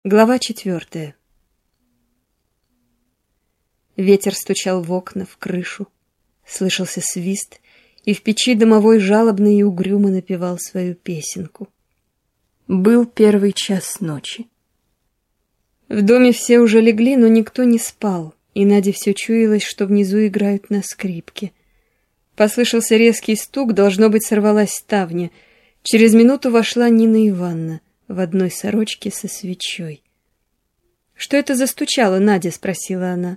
Глава 4. Ветер стучал в окна, в крышу, слышался свист, и в печи домовой жалобно и угрюмо напевал свою песенку. Был 1 час ночи. В доме все уже легли, но никто не спал, и Наде все чуялось, что внизу играют на скрипке. Послышался резкий стук, должно быть, сорвалась ставня. Через минуту вошла Нина Ивановна в одной сорочке со свечой. «Что это застучало, Надя?» — спросила она.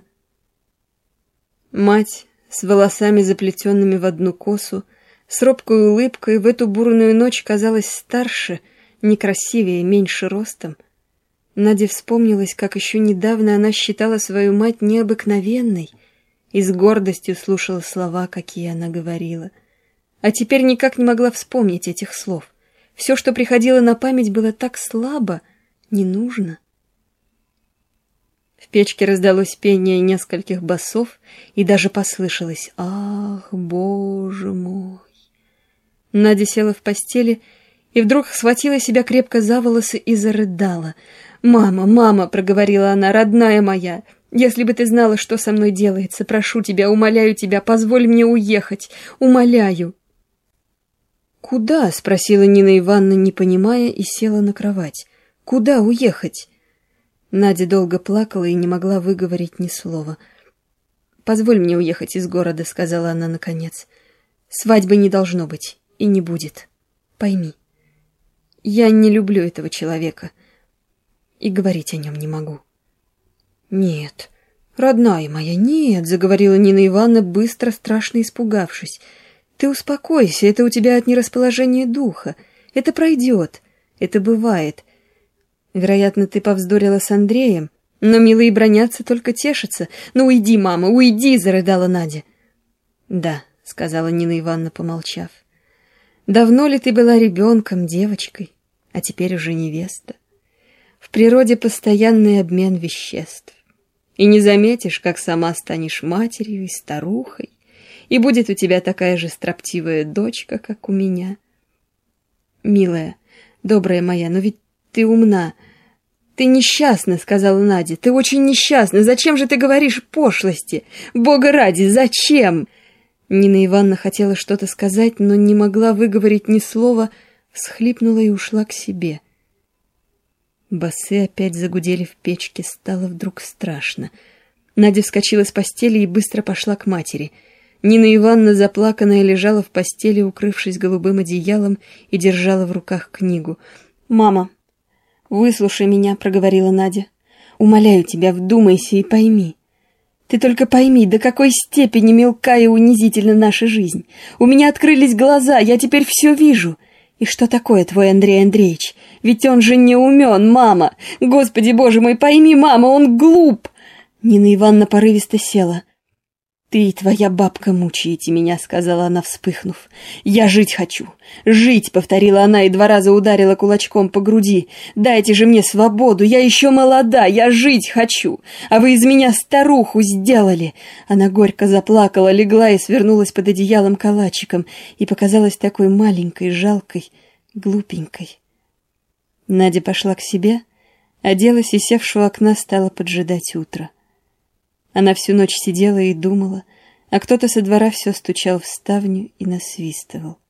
Мать, с волосами заплетенными в одну косу, с робкой улыбкой, в эту бурную ночь казалась старше, некрасивее, меньше ростом. Наде вспомнилось, как еще недавно она считала свою мать необыкновенной и с гордостью слушала слова, какие она говорила. А теперь никак не могла вспомнить этих слов. Все, что приходило на память, было так слабо, не нужно. В печке раздалось пение нескольких басов, и даже послышалось: «Ах, Боже мой!». Надя села в постели и вдруг схватила себя крепко за волосы и зарыдала. «Мама, мама!» — проговорила она, — «родная моя! Если бы ты знала, что со мной делается, прошу тебя, умоляю тебя, позволь мне уехать, умоляю!» «Куда?» — спросила Нина Ивановна, не понимая, и села на кровать. «Куда уехать?» Надя долго плакала и не могла выговорить ни слова. «Позволь мне уехать из города», — сказала она наконец. «Свадьбы не должно быть и не будет. Пойми, я не люблю этого человека и говорить о нем не могу». «Нет, родная моя, нет», — заговорила Нина Ивановна, быстро, страшно испугавшись. «Ты успокойся, это у тебя от нерасположения духа. Это пройдет, это бывает. Вероятно, ты повздорила с Андреем, но милые бранятся, только тешатся. Ну уйди, мама, уйди!» — зарыдала Надя. «Да», — сказала Нина Ивановна, помолчав. «Давно ли ты была ребенком, девочкой, а теперь уже невеста? В природе постоянный обмен веществ. И не заметишь, как сама станешь матерью и старухой, и будет у тебя такая же строптивая дочка, как у меня. Милая, добрая моя, но ведь ты умна. Ты несчастна», — сказала Надя. «Ты очень несчастна. Зачем же ты говоришь пошлости? Бога ради, зачем?» Нина Ивановна хотела что-то сказать, но не могла выговорить ни слова, всхлипнула и ушла к себе. Басы опять загудели в печке, стало вдруг страшно. Надя вскочила с постели и быстро пошла к матери. Нина Ивановна, заплаканная, лежала в постели, укрывшись голубым одеялом, и держала в руках книгу. «Мама, выслушай меня», — проговорила Надя. «Умоляю тебя, вдумайся и пойми. Ты только пойми, до какой степени мелка и унизительна наша жизнь. У меня открылись глаза, я теперь все вижу. И что такое твой Андрей Андреевич? Ведь он же не умен, мама! Господи Боже мой, пойми, мама, он глуп!» Нина Ивановна порывисто села. «Ты и твоя бабка мучаете меня», — сказала она, вспыхнув. «Я жить хочу. Жить», — повторила она и 2 раза ударила кулачком по груди. «Дайте же мне свободу, я еще молода, я жить хочу. А вы из меня старуху сделали». Она горько заплакала, легла и свернулась под одеялом калачиком и показалась такой маленькой, жалкой, глупенькой. Надя пошла к себе, оделась и, севши у окна, стала поджидать утро. Она всю ночь сидела и думала, а кто-то со двора все стучал в ставню и насвистывал.